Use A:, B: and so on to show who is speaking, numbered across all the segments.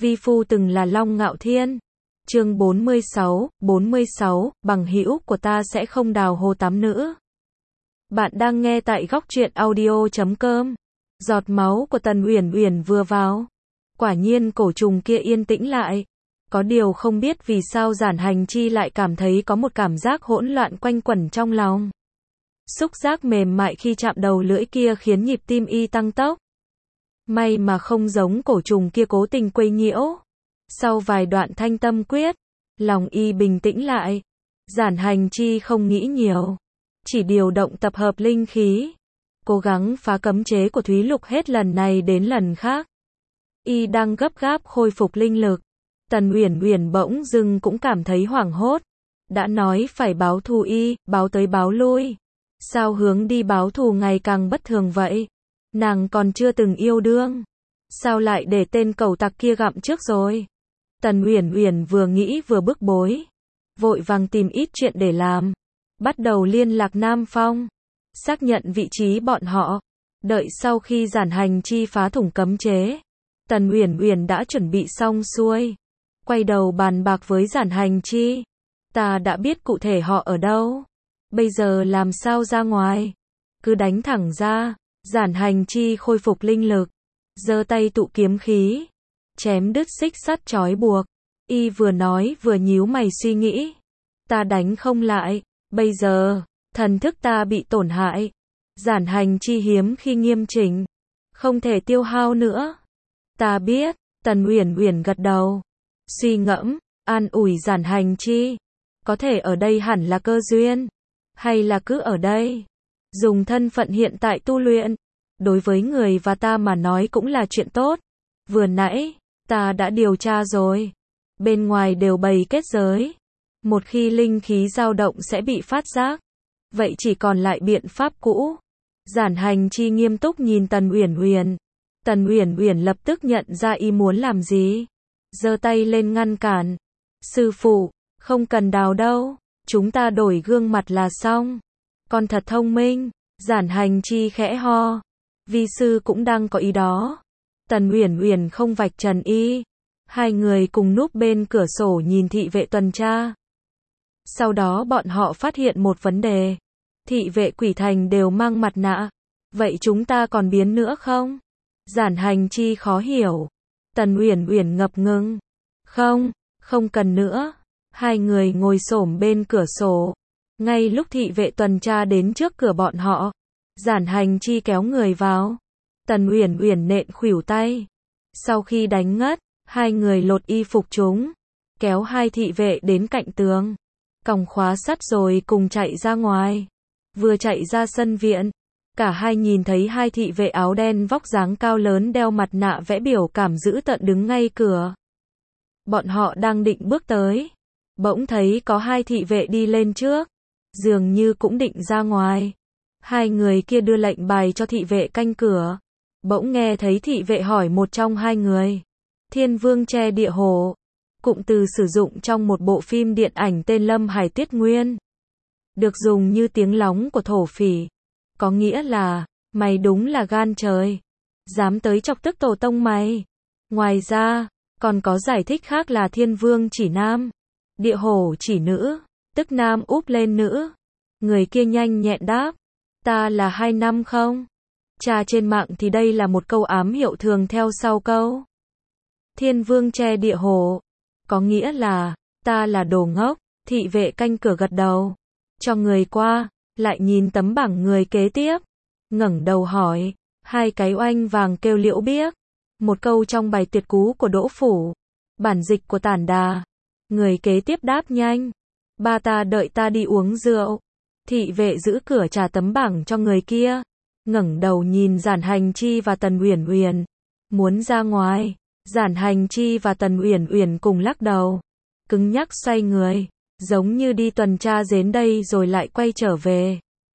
A: Vi phu từng là Long Ngạo Thiên. Chương 46, bằng hữu của ta sẽ không đào hố tắm nữa. Bạn đang nghe tại góc truyện audio.com. Giọt máu của Tần Uyển Uyển vừa vào, quả nhiên cổ trùng kia yên tĩnh lại. Có điều không biết vì sao Giản Hành Chi lại cảm thấy có một cảm giác hỗn loạn quanh quẩn trong lòng. Xúc giác mềm mại khi chạm đầu lưỡi kia khiến nhịp tim y tăng tốc. May mà không giống cổ trùng kia cố tình quấy nhiễu. Sau vài đoạn thanh tâm quyết, lòng y bình tĩnh lại. Giản Hành Chi không nghĩ nhiều, chỉ điều động tập hợp linh khí, cố gắng phá cấm chế của Thúy Lục hết lần này đến lần khác. Y đang gấp gáp khôi phục linh lực. Tần Uyển Uyển bỗng dưng cũng cảm thấy hoảng hốt. Đã nói phải báo thù y, báo tới báo lui. Sao hướng đi báo thù ngày càng bất thường vậy? Nàng còn chưa từng yêu đương. Sao lại để tên cẩu tặc kia gặm trước rồi? Tần Uyển Uyển vừa nghĩ vừa bức bối. Vội vàng tìm ít chuyện để làm. Bắt đầu liên lạc Nam Phong. Xác nhận vị trí bọn họ. Đợi sau khi Giản Hành Chi phá thủng cấm chế, Tần Uyển Uyển đã chuẩn bị xong xuôi. Quay đầu bàn bạc với Giản Hành Chi. Ta đã biết cụ thể họ ở đâu. Bây giờ làm sao ra ngoài? Cứ đánh thẳng ra. Giản Hành Chi khôi phục linh lực. Giơ tay tụ kiếm khí. Chém đứt xích sắt trói buộc. Y vừa nói vừa nhíu mày suy nghĩ. Ta đánh không lại. Bây giờ, thần thức ta bị tổn hại. Giản Hành Chi hiếm khi nghiêm chỉnh. Không thể tiêu hao nữa. Ta biết. Tần Uyển Uyển gật đầu. Suy ngẫm, an ủi Giản Hành Chi. Có thể ở đây hẳn là cơ duyên. Hay là cứ ở đây. Dùng thân phận hiện tại tu luyện. Đối với người và ta mà nói cũng là chuyện tốt. Vừa nãy, ta đã điều tra rồi. Bên ngoài đều bày kết giới. Một khi linh khí dao động sẽ bị phát giác. Vậy chỉ còn lại biện pháp cũ. Giản Hành Chi nghiêm túc nhìn Tần Uyển Uyển. Tần Uyển Uyển lập tức nhận ra y muốn làm gì. Giơ tay lên ngăn cản. Sư phụ, không cần đào đâu. Chúng ta đổi gương mặt là xong. Con thật thông minh. Giản Hành Chi khẽ ho. Vi sư cũng đang có ý đó. Tần Uyển Uyển không vạch trần y. Hai người cùng núp bên cửa sổ nhìn thị vệ tuần tra. Sau đó bọn họ phát hiện một vấn đề. Thị vệ Quỷ Thành đều mang mặt nạ. Vậy chúng ta còn biến nữa không? Giản Hành Chi khó hiểu. Tần Uyển Uyển ngập ngừng. Không cần nữa. Hai người ngồi xổm bên cửa sổ. Ngay lúc thị vệ tuần tra đến trước cửa bọn họ, Giản Hành Chi kéo người vào. Tần Uyển Uyển nện khuỷu tay. Sau khi đánh ngất, hai người lột y phục chúng, kéo hai thị vệ đến cạnh tường, còng khóa sắt rồi cùng chạy ra ngoài. Vừa chạy ra sân viện, cả hai nhìn thấy hai thị vệ áo đen vóc dáng cao lớn đeo mặt nạ vẽ biểu cảm dữ tợn đứng ngay cửa. Bọn họ đang định bước tới, bỗng thấy có hai thị vệ đi lên trước, dường như cũng định ra ngoài. Hai người kia đưa lệnh bài cho thị vệ canh cửa. Bỗng nghe thấy thị vệ hỏi một trong hai người. Thiên Vương Tre Địa Hổ. Cụm từ sử dụng trong một bộ phim điện ảnh tên Lâm Hải Tiết Nguyên. Được dùng như tiếng lóng của thổ phỉ. Có nghĩa là, mày đúng là gan trời. Dám tới chọc tức tổ tông mày. Ngoài ra, còn có giải thích khác là Thiên Vương chỉ nam, Địa Hổ chỉ nữ, tức nam úp lên nữ. Người kia nhanh nhẹn đáp. Ta là 2 năm không? Tra trên mạng thì đây là một câu ám hiệu thường theo sau câu Thiên Vương Tre Địa Hổ. Có nghĩa là, ta là đồ ngốc. Thị vệ canh cửa gật đầu. Cho người qua, lại nhìn tấm bảng người kế tiếp. Ngẩng đầu hỏi. Hai cái oanh vàng kêu liễu biếc. Một câu trong bài tuyệt cú của Đỗ Phủ. Bản dịch của Tản Đà. Người kế tiếp đáp nhanh. Ba ta đợi ta đi uống rượu. Thị vệ giữ cửa trả tấm bảng cho người kia. Ngẩng đầu nhìn Giản Hành Chi và Tần Uyển Uyển. Muốn ra ngoài. Giản Hành Chi và Tần Uyển Uyển cùng lắc đầu. Cứng nhắc xoay người. Giống như đi tuần tra đến đây rồi lại quay trở về.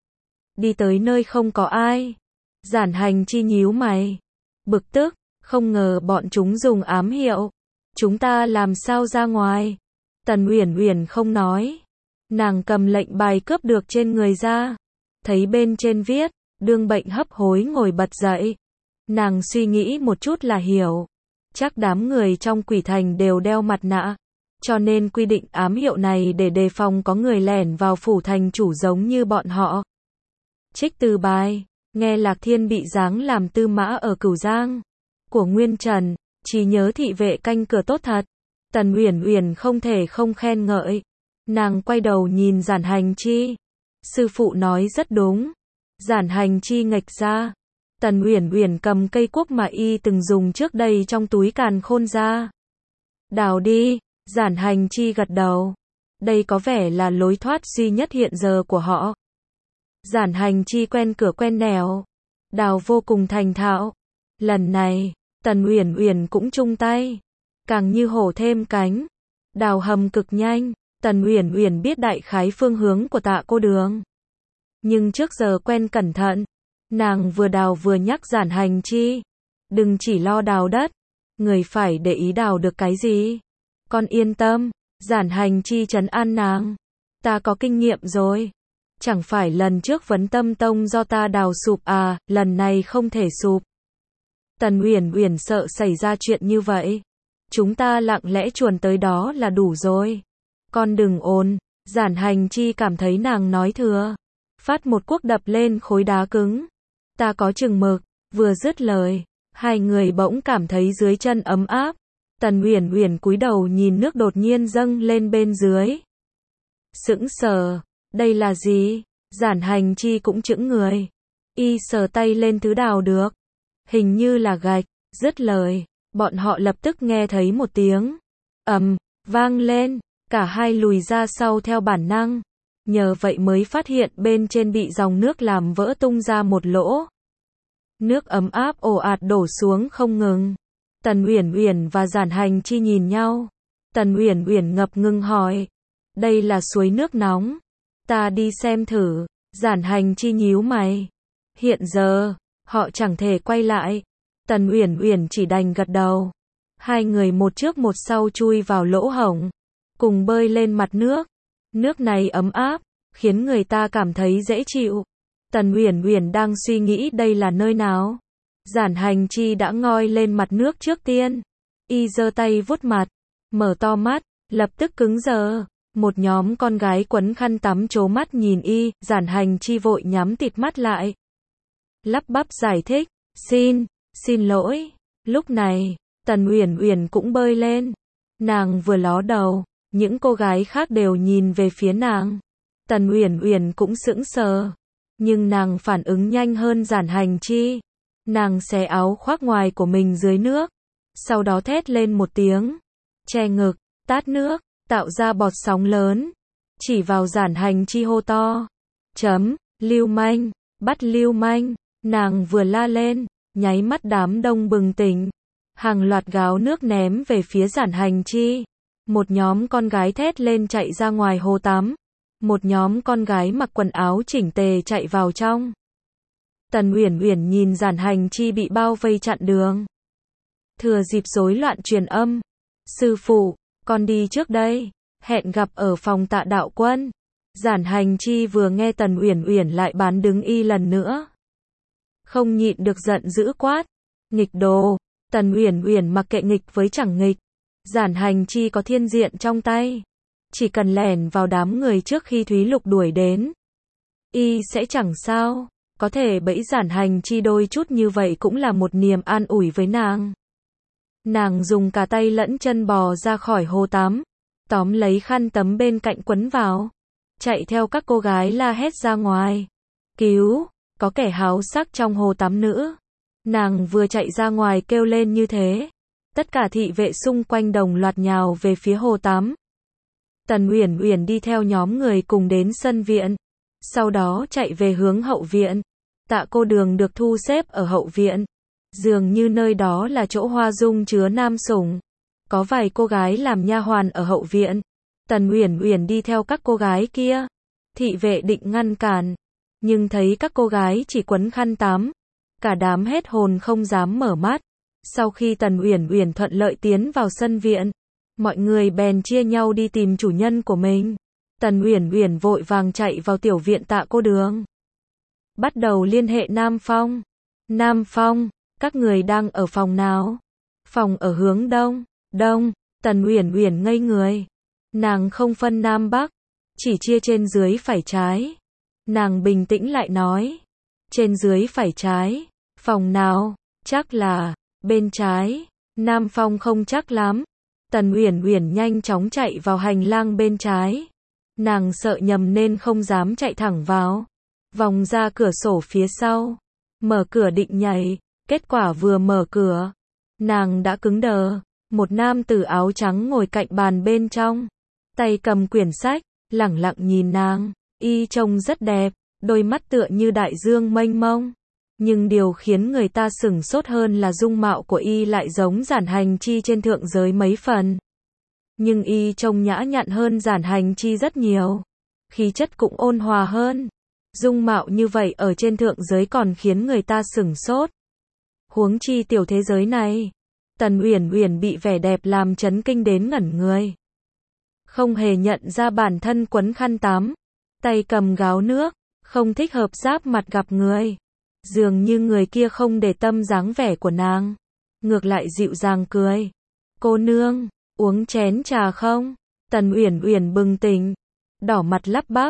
A: Đi tới nơi không có ai. Giản Hành Chi nhíu mày. Bực tức. Không ngờ bọn chúng dùng ám hiệu. Chúng ta làm sao ra ngoài? Tần Uyển Uyển không nói. Nàng cầm lệnh bài cướp được trên người ra. Thấy bên trên viết, đương bệnh hấp hối ngồi bật dậy. Nàng suy nghĩ một chút là hiểu. Chắc đám người trong quỷ thành đều đeo mặt nạ, cho nên quy định ám hiệu này để đề phòng có người lẻn vào phủ thành chủ giống như bọn họ. Trích từ bài, nghe Lạc Thiên bị giáng làm tư mã ở Cửu Giang của Nguyên Trần, chỉ nhớ thị vệ canh cửa tốt thật. Tần Uyển Uyển không thể không khen ngợi. Nàng quay đầu nhìn Giản Hành Chi. Sư phụ nói rất đúng. Giản Hành Chi nghệch ra. Tần Uyển Uyển cầm cây cuốc mà y từng dùng trước đây trong túi càn khôn ra. Đào đi, Giản Hành Chi gật đầu. Đây có vẻ là lối thoát duy nhất hiện giờ của họ. Giản Hành Chi quen cửa quen nẻo. Đào vô cùng thành thạo. Lần này, Tần Uyển Uyển cũng chung tay. Càng như hổ thêm cánh. Đào hầm cực nhanh. Tần Uyển Uyển biết đại khái phương hướng của Tạ Cô Đường. Nhưng trước giờ quen cẩn thận. Nàng vừa đào vừa nhắc Giản Hành Chi. Đừng chỉ lo đào đất. Người phải để ý đào được cái gì. Con yên tâm. Giản Hành Chi trấn an nàng. Ta có kinh nghiệm rồi. Chẳng phải lần trước Vấn Tâm Tông do ta đào sụp à, lần này không thể sụp. Tần Uyển Uyển sợ xảy ra chuyện như vậy. Chúng ta lặng lẽ chuồn tới đó là đủ rồi. Con đừng ồn. Giản Hành Chi cảm thấy nàng nói thừa. Phát một cuốc đập lên khối đá cứng. Ta có chừng mực. Vừa dứt lời, hai người bỗng cảm thấy dưới chân ấm áp. Tần Uyển Uyển cúi đầu nhìn nước đột nhiên dâng lên bên dưới. Sững sờ. Đây là gì? Giản Hành Chi cũng chững người. Y sờ tay lên thứ đào được. Hình như là gạch. Dứt lời, bọn họ lập tức nghe thấy một tiếng ầm vang lên. Cả hai lùi ra sau theo bản năng. Nhờ vậy mới phát hiện bên trên bị dòng nước làm vỡ tung ra một lỗ. Nước ấm áp ồ ạt đổ xuống không ngừng. Tần Uyển Uyển và Giản Hành Chi nhìn nhau. Tần Uyển Uyển ngập ngừng hỏi. Đây là suối nước nóng. Ta đi xem thử. Giản Hành Chi nhíu mày. Hiện giờ, họ chẳng thể quay lại. Tần Uyển Uyển chỉ đành gật đầu. Hai người một trước một sau chui vào lỗ hổng. Cùng bơi lên mặt nước. Nước này ấm áp, khiến người ta cảm thấy dễ chịu. Tần Uyển Uyển đang suy nghĩ đây là nơi nào. Giản Hành Chi đã ngoi lên mặt nước trước tiên. Y giơ tay vuốt mặt, mở to mắt, lập tức cứng đờ. Một nhóm con gái quấn khăn tắm trố mắt nhìn y, Giản Hành Chi vội nhắm tịt mắt lại. Lắp bắp giải thích, xin lỗi. Lúc này, Tần Uyển Uyển cũng bơi lên. Nàng vừa ló đầu, những cô gái khác đều nhìn về phía nàng. Tần Uyển Uyển cũng sững sờ, nhưng nàng phản ứng nhanh hơn Giản Hành Chi. Nàng xé áo khoác ngoài của mình dưới nước, sau đó thét lên một tiếng, che ngực, tát nước, tạo ra bọt sóng lớn, chỉ vào Giản Hành Chi hô to. Lưu manh, bắt lưu manh. Nàng vừa la lên, nháy mắt đám đông bừng tỉnh. Hàng loạt gáo nước ném về phía Giản Hành Chi. Một nhóm con gái thét lên chạy ra ngoài hồ tắm. Một nhóm con gái mặc quần áo chỉnh tề chạy vào trong. Tần Uyển Uyển nhìn Giản Hành Chi bị bao vây chặn đường. Thừa dịp rối loạn truyền âm. Sư phụ, con đi trước đây. Hẹn gặp ở phòng Tạ đạo quân. Giản Hành Chi vừa nghe Tần Uyển Uyển lại bán đứng y lần nữa. Không nhịn được giận dữ quát. Nghịch đồ. Tần Uyển Uyển mặc kệ nghịch với chẳng nghịch. Giản Hành Chi có thiên diện trong tay. Chỉ cần lẻn vào đám người trước khi Thúy Lục đuổi đến. Y sẽ chẳng sao. Có thể bẫy Giản Hành Chi đôi chút như vậy cũng là một niềm an ủi với nàng. Nàng dùng cả tay lẫn chân bò ra khỏi hồ tắm. Tóm lấy khăn tấm bên cạnh quấn vào. Chạy theo các cô gái la hét ra ngoài. Cứu, có kẻ háo sắc trong hồ tắm nữ. Nàng vừa chạy ra ngoài kêu lên như thế. Tất cả thị vệ xung quanh đồng loạt nhào về phía hồ tắm. Tần Uyển Uyển đi theo nhóm người cùng đến sân viện. Sau đó chạy về hướng hậu viện. Tạ Cô Đường được thu xếp ở hậu viện. Dường như nơi đó là chỗ hoa dung chứa nam sủng. Có vài cô gái làm nha hoàn ở hậu viện. Tần Uyển Uyển đi theo các cô gái kia. Thị vệ định ngăn cản. Nhưng thấy các cô gái chỉ quấn khăn tắm. Cả đám hết hồn không dám mở mắt. Sau khi Tần Uyển Uyển thuận lợi tiến vào sân viện, mọi người bèn chia nhau đi tìm chủ nhân của mình. Tần Uyển Uyển vội vàng chạy vào tiểu viện Tạ Cô Đường. Bắt đầu liên hệ Nam Phong. Nam Phong, các người đang ở phòng nào? Phòng ở hướng đông. Đông. Tần Uyển Uyển ngây người. Nàng không phân nam bắc, chỉ chia trên dưới phải trái. Nàng bình tĩnh lại nói. Trên dưới phải trái. Phòng nào? Chắc là bên trái. Nam Phong không chắc lắm. Tần Uyển Uyển nhanh chóng chạy vào hành lang bên trái. Nàng sợ nhầm nên không dám chạy thẳng vào. Vòng ra cửa sổ phía sau. Mở cửa định nhảy. Kết quả vừa mở cửa, nàng đã cứng đờ. Một nam tử áo trắng ngồi cạnh bàn bên trong. Tay cầm quyển sách, lẳng lặng nhìn nàng. Y trông rất đẹp, đôi mắt tựa như đại dương mênh mông. Nhưng điều khiến người ta sửng sốt hơn là dung mạo của Y lại giống Giản Hành Chi trên thượng giới mấy phần. Nhưng Y trông nhã nhặn hơn Giản Hành Chi rất nhiều. Khí chất cũng ôn hòa hơn. Dung mạo như vậy ở trên thượng giới còn khiến người ta sửng sốt. Huống chi tiểu thế giới này. Tần Uyển Uyển bị vẻ đẹp làm chấn kinh đến ngẩn người. Không hề nhận ra bản thân quấn khăn tắm. Tay cầm gáo nước. Không thích hợp giáp mặt gặp người. Dường như người kia không để tâm dáng vẻ của nàng. Ngược lại dịu dàng cười. Cô nương, uống chén trà không? Tần Uyển Uyển bừng tỉnh. Đỏ mặt lắp bắp.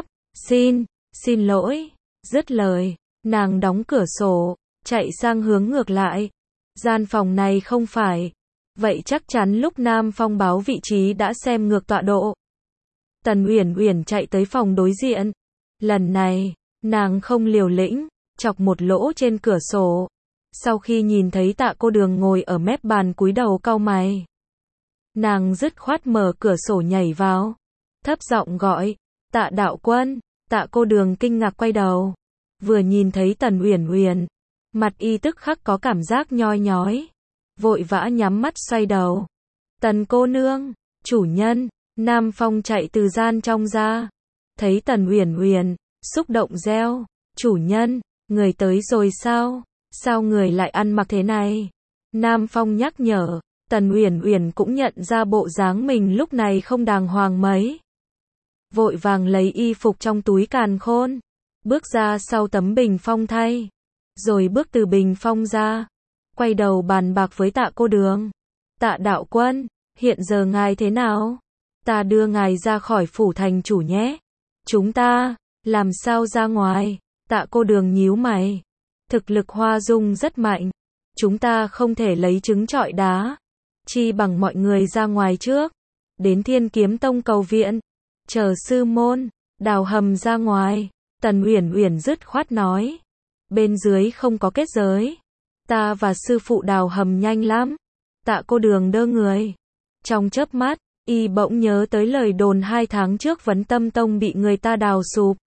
A: Xin lỗi. Dứt lời, nàng đóng cửa sổ, chạy sang hướng ngược lại. Gian phòng này không phải. Vậy chắc chắn lúc Nam Phong báo vị trí đã xem ngược tọa độ. Tần Uyển Uyển chạy tới phòng đối diện. Lần này, nàng không liều lĩnh, chọc một lỗ trên cửa sổ. Sau khi nhìn thấy Tạ Cô Đường ngồi ở mép bàn cúi đầu cau mày, nàng dứt khoát mở cửa sổ nhảy vào, thấp giọng gọi, Tạ đạo quân. Tạ Cô Đường kinh ngạc quay đầu, vừa nhìn thấy Tần Uyển Uyển, mặt y tức khắc có cảm giác nhoi nhói, vội vã nhắm mắt xoay đầu. Tần cô nương, chủ nhân. Nam Phong chạy từ gian trong ra, thấy Tần Uyển Uyển, xúc động reo, chủ nhân, người tới rồi sao? Sao người lại ăn mặc thế này? Nam Phong nhắc nhở. Tần Uyển Uyển cũng nhận ra bộ dáng mình lúc này không đàng hoàng mấy. Vội vàng lấy y phục trong túi càn khôn, bước ra sau tấm bình phong thay, rồi bước từ bình phong ra, quay đầu bàn bạc với Tạ Cô Đường. Tạ đạo quân, hiện giờ ngài thế nào? Ta đưa ngài ra khỏi phủ thành chủ nhé. Chúng ta, làm sao ra ngoài? Tạ Cô Đường nhíu mày. Thực lực Hoa Dung rất mạnh. Chúng ta không thể lấy trứng trọi đá. Chi bằng mọi người ra ngoài trước. Đến Thiên Kiếm Tông cầu viện. Chờ sư môn, đào hầm ra ngoài. Tần Uyển Uyển dứt khoát nói. Bên dưới không có kết giới. Ta và sư phụ đào hầm nhanh lắm. Tạ Cô Đường đơ người. Trong chớp mắt, y bỗng nhớ tới lời đồn 2 tháng trước Vấn Tâm Tông bị người ta đào sụp.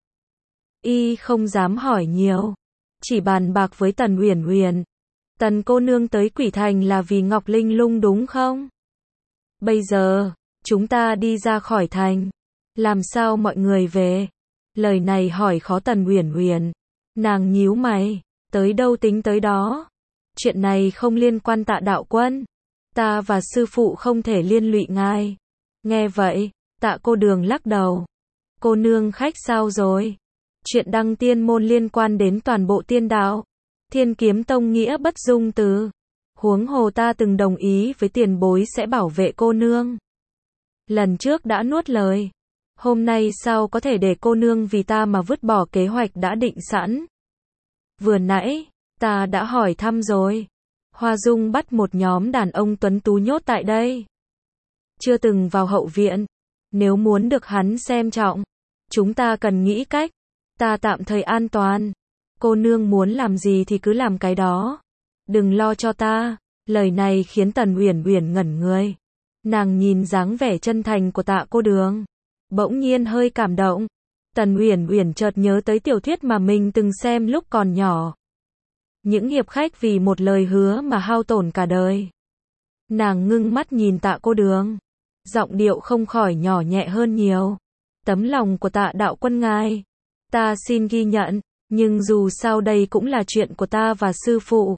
A: Y không dám hỏi nhiều, chỉ bàn bạc với Tần Uyển Uyển. Tần cô nương tới Quỷ Thành là vì Ngọc Linh Lung đúng không? Bây giờ, chúng ta đi ra khỏi thành. Làm sao mọi người về? Lời này hỏi khó Tần Uyển Uyển. Nàng nhíu mày, tới đâu tính tới đó. Chuyện này không liên quan Tạ đạo quân. Ta và sư phụ không thể liên lụy ngài. Nghe vậy, Tạ Cô Đường lắc đầu. Cô nương khách sao rồi? Chuyện Đăng Tiên môn liên quan đến toàn bộ tiên đạo. Thiên Kiếm Tông nghĩa bất dung từ. Huống hồ ta từng đồng ý với tiền bối sẽ bảo vệ cô nương. Lần trước đã nuốt lời. Hôm nay sao có thể để cô nương vì ta mà vứt bỏ kế hoạch đã định sẵn? Vừa nãy, ta đã hỏi thăm rồi. Hoa Dung bắt một nhóm đàn ông tuấn tú nhốt tại đây. Chưa từng vào hậu viện. Nếu muốn được hắn xem trọng, chúng ta cần nghĩ cách. Ta tạm thời an toàn. Cô nương muốn làm gì thì cứ làm cái đó. Đừng lo cho ta. Lời này khiến Tần Uyển Uyển ngẩn người. Nàng nhìn dáng vẻ chân thành của Tạ Cô Đường, bỗng nhiên hơi cảm động. Tần Uyển Uyển chợt nhớ tới tiểu thuyết mà mình từng xem lúc còn nhỏ. Những hiệp khách vì một lời hứa mà hao tổn cả đời. Nàng ngưng mắt nhìn Tạ Cô Đường, giọng điệu không khỏi nhỏ nhẹ hơn nhiều. Tấm lòng của Tạ đạo quân ngài, ta xin ghi nhận, nhưng dù sao đây cũng là chuyện của ta và sư phụ.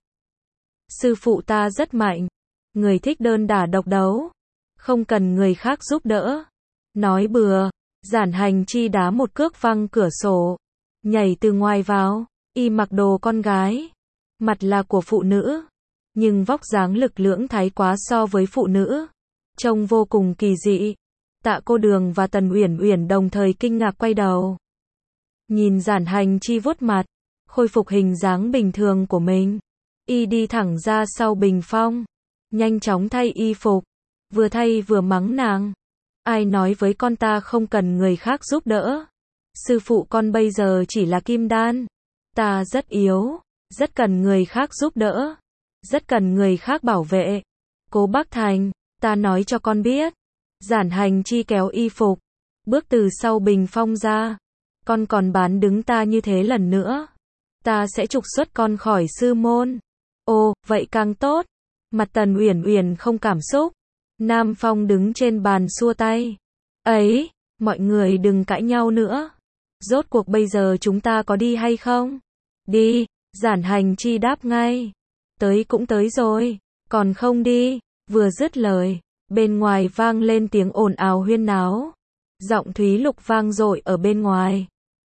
A: Sư phụ ta rất mạnh, người thích đơn đả độc đấu, không cần người khác giúp đỡ. Nói bừa, Giản Hành Chi đá một cước văng cửa sổ, nhảy từ ngoài vào, y mặc đồ con gái, mặt là của phụ nữ, nhưng vóc dáng lực lưỡng thái quá so với phụ nữ, trông vô cùng kỳ dị. Tạ Cô Đường và Tần Uyển Uyển đồng thời kinh ngạc quay đầu. Nhìn Giản Hành Chi vuốt mặt, khôi phục hình dáng bình thường của mình. Y đi thẳng ra sau bình phong, nhanh chóng thay y phục, vừa thay vừa mắng nàng. Ai nói với con ta không cần người khác giúp đỡ? Sư phụ con bây giờ chỉ là kim đan. Ta rất yếu, rất cần người khác giúp đỡ, rất cần người khác bảo vệ. Cố Bắc Thành, ta nói cho con biết. Giản Hành Chi kéo y phục, bước từ sau bình phong ra. Con còn bán đứng ta như thế lần nữa, ta sẽ trục xuất con khỏi sư môn. Ồ, vậy càng tốt. Mặt Tần Uyển Uyển không cảm xúc. Nam Phong đứng trên bàn xua tay. Ấy, mọi người đừng cãi nhau nữa. Rốt cuộc bây giờ chúng ta có đi hay không? Đi, Giản Hành Chi đáp ngay. Tới cũng tới rồi, còn không đi. Vừa dứt lời, bên ngoài vang lên tiếng ồn ào huyên náo. Giọng Thúy Lục vang dội ở bên ngoài.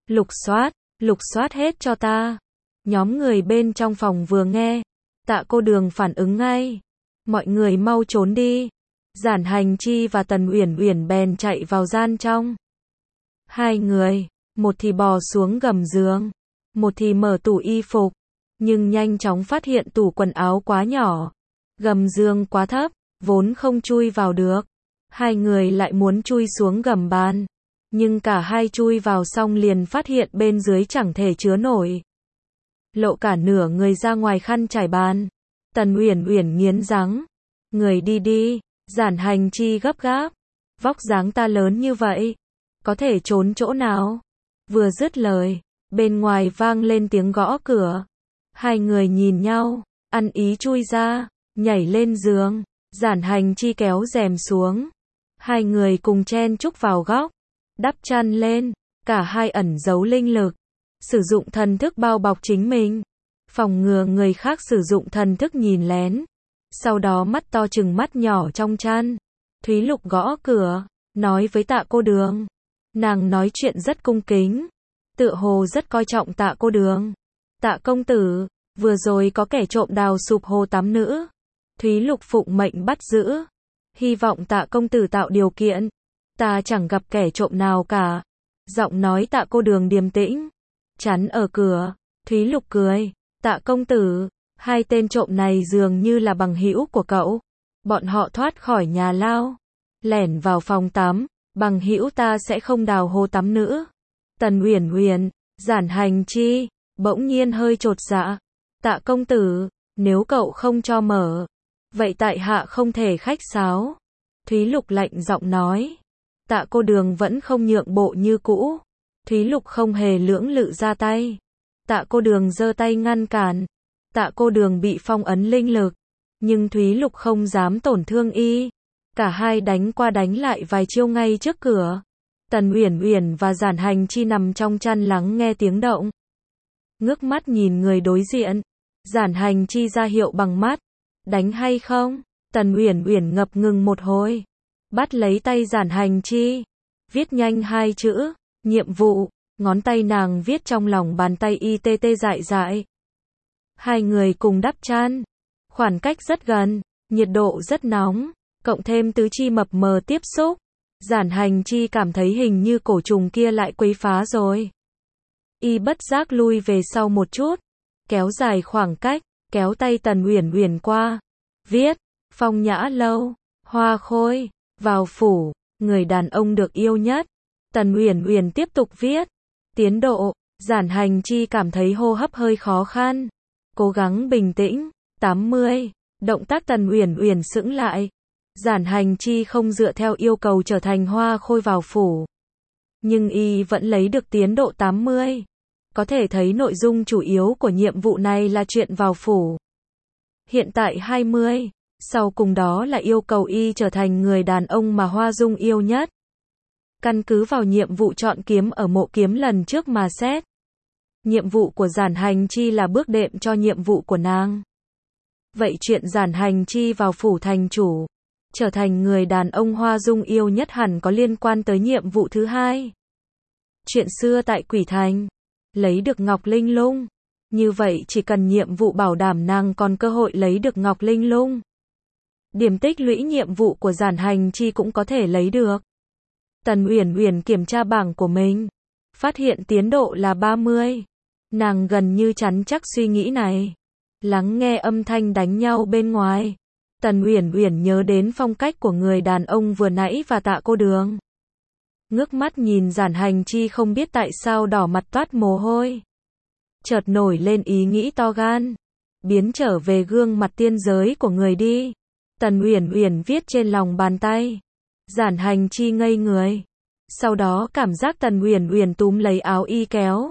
A: Lục soát hết cho ta. Nhóm người bên trong phòng vừa nghe, Tạ Cô Đường phản ứng ngay. Mọi người mau trốn đi. Giản Hành Chi và Tần Uyển Uyển bèn chạy vào gian trong. Hai người, một thì bò xuống gầm giường, một thì mở tủ y phục, nhưng nhanh chóng phát hiện tủ quần áo quá nhỏ, gầm giường quá thấp, vốn không chui vào được. Hai người lại muốn chui xuống gầm bàn, nhưng cả hai chui vào xong liền phát hiện bên dưới chẳng thể chứa nổi. Lộ cả nửa người ra ngoài khăn trải bàn. Tần Uyển Uyển nghiến răng. Người đi đi. Giản Hành Chi gấp gáp. Vóc dáng ta lớn như vậy, có thể trốn chỗ nào? Vừa dứt lời, bên ngoài vang lên tiếng gõ cửa. Hai người nhìn nhau, ăn ý chui ra, nhảy lên giường. Giản Hành Chi kéo rèm xuống. Hai người cùng chen chúc vào góc, đắp chăn lên, cả hai ẩn giấu linh lực, sử dụng thần thức bao bọc chính mình, phòng ngừa người khác sử dụng thần thức nhìn lén. Sau đó mắt to chừng mắt nhỏ trong chăn. Thúy Lục gõ cửa, nói với Tạ Cô Đường. Nàng nói chuyện rất cung kính, tựa hồ rất coi trọng Tạ Cô Đường. Tạ công tử, vừa rồi có kẻ trộm đào sụp hồ tắm nữ. Thúy Lục phụng mệnh bắt giữ. Hy vọng Tạ công tử tạo điều kiện. Ta chẳng gặp kẻ trộm nào cả. Giọng nói Tạ Cô Đường điềm tĩnh, chắn ở cửa. Thúy Lục cười. Tạ công tử, hai tên trộm này dường như là bằng hữu của cậu. Bọn họ thoát khỏi nhà lao, lẻn vào phòng tắm. Bằng hữu ta sẽ không đào hồ tắm nữ. Tần Uyển Uyển, Giản Hành Chi, bỗng nhiên hơi chột dạ. Tạ công tử, nếu cậu không cho mở, vậy tại hạ không thể khách sáo. Thúy Lục lạnh giọng nói. Tạ Cô Đường vẫn không nhượng bộ như cũ. Thúy Lục không hề lưỡng lự ra tay. Tạ Cô Đường giơ tay ngăn cản. Tạ Cô Đường bị phong ấn linh lực, nhưng Thúy Lục không dám tổn thương y. Cả hai đánh qua đánh lại vài chiêu ngay trước cửa. Tần Uyển Uyển và Giản Hành Chi nằm trong chăn lắng nghe tiếng động. Ngước mắt nhìn người đối diện. Giản Hành Chi ra hiệu bằng mắt. Đánh hay không? Tần Uyển Uyển ngập ngừng một hồi, bắt lấy tay Giản Hành Chi, viết nhanh hai chữ, nhiệm vụ. Ngón tay nàng viết trong lòng bàn tay y tê tê dại dại. Hai người cùng đắp chăn. Khoảng cách rất gần, nhiệt độ rất nóng, cộng thêm tứ chi mập mờ tiếp xúc. Giản Hành Chi cảm thấy hình như cổ trùng kia lại quấy phá rồi. Y bất giác lui về sau một chút, kéo dài khoảng cách, kéo tay Tần Uyển Uyển qua. Viết, Phong Nhã Lâu, Hoa Khôi, vào phủ, người đàn ông được yêu nhất. Tần Uyển Uyển tiếp tục viết. Tiến độ, Giản Hành Chi cảm thấy hô hấp hơi khó khăn. Cố gắng bình tĩnh. 80. Động tác Tần Uyển Uyển sững lại. Giản Hành Chi không dựa theo yêu cầu trở thành Hoa Khôi vào phủ, nhưng y vẫn lấy được tiến độ 80. Có thể thấy nội dung chủ yếu của nhiệm vụ này là chuyện vào phủ. Hiện tại 20. Sau cùng đó là yêu cầu y trở thành người đàn ông mà Hoa Dung yêu nhất. Căn cứ vào nhiệm vụ chọn kiếm ở mộ kiếm lần trước mà xét, nhiệm vụ của Giản Hành Chi là bước đệm cho nhiệm vụ của nàng. Vậy chuyện Giản Hành Chi vào phủ thành chủ, trở thành người đàn ông Hoa Dung yêu nhất hẳn có liên quan tới nhiệm vụ thứ hai. Chuyện xưa tại Quỷ Thành, lấy được Ngọc Linh Lung, Như vậy chỉ cần nhiệm vụ bảo đảm nàng còn cơ hội lấy được Ngọc Linh Lung. Điểm tích lũy nhiệm vụ của Giản Hành Chi cũng có thể lấy được. Tần Uyển Uyển kiểm tra bảng của mình, phát hiện tiến độ là 30. Nàng gần như chắn chắc suy nghĩ này. Lắng nghe âm thanh đánh nhau bên ngoài, Tần Uyển Uyển nhớ đến phong cách của người đàn ông vừa nãy và Tạ Cô Đường. Ngước mắt nhìn Giản Hành Chi không biết tại sao đỏ mặt toát mồ hôi. Chợt nổi lên ý nghĩ to gan, biến trở về gương mặt tiên giới của người đi. Tần Uyển Uyển viết trên lòng bàn tay. Giản Hành Chi ngây người. Sau đó cảm giác Tần Uyển Uyển túm lấy áo y kéo.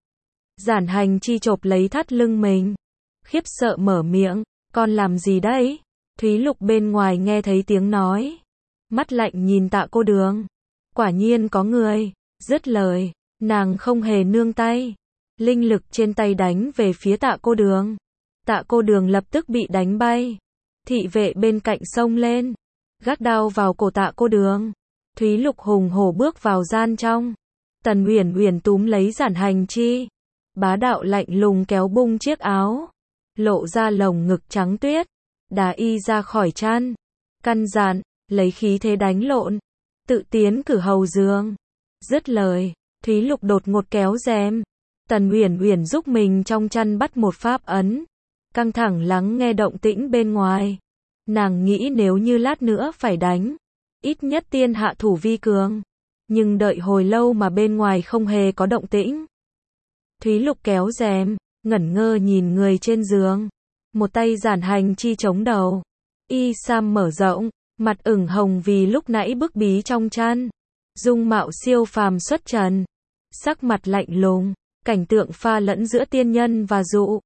A: Giản Hành Chi chộp lấy thắt lưng mình, khiếp sợ mở miệng, con làm gì đấy? Thúy Lục bên ngoài nghe thấy tiếng nói, mắt lạnh nhìn Tạ Cô Đường. Quả nhiên có người. Dứt lời, nàng không hề nương tay, linh lực trên tay đánh về phía Tạ Cô Đường. Tạ Cô Đường lập tức bị đánh bay. Thị vệ bên cạnh xông lên, gác đao vào cổ Tạ Cô Đường. Thúy Lục hùng hổ bước vào gian trong. Tần Uyển Uyển túm lấy Giản Hành Chi, bá đạo lạnh lùng kéo bung chiếc áo, lộ ra lồng ngực trắng tuyết, đá y ra khỏi chăn, căn dặn, lấy khí thế đánh lộn, tự tiến cử hầu giường. Dứt lời, Thúy Lục đột ngột kéo rèm. Tần Uyển Uyển giúp mình trong chăn bắt một pháp ấn, căng thẳng lắng nghe động tĩnh bên ngoài. Nàng nghĩ nếu như lát nữa phải đánh, ít nhất tiên hạ thủ vi cường. Nhưng đợi hồi lâu mà bên ngoài không hề có động tĩnh. Thúy Lục kéo rèm, ngẩn ngơ nhìn người trên giường. Một tay Giản Hành Chi chống đầu, y sam mở rộng, mặt ửng hồng vì lúc nãy bức bí trong chăn. Dung mạo siêu phàm xuất trần, sắc mặt lạnh lùng, cảnh tượng pha lẫn giữa tiên nhân và dụ.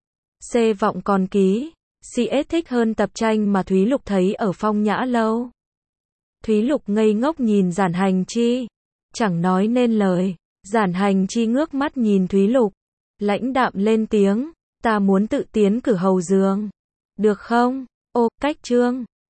A: C vọng còn ký. CS thích hơn tập tranh mà Thúy Lục thấy ở Phong Nhã Lâu. Thúy Lục ngây ngốc nhìn Giản Hành Chi, chẳng nói nên lời. Giản Hành Chi ngước mắt nhìn Thúy Lục, lãnh đạm lên tiếng, ta muốn tự tiến cử hầu giường. Được không? Ô, cách chương.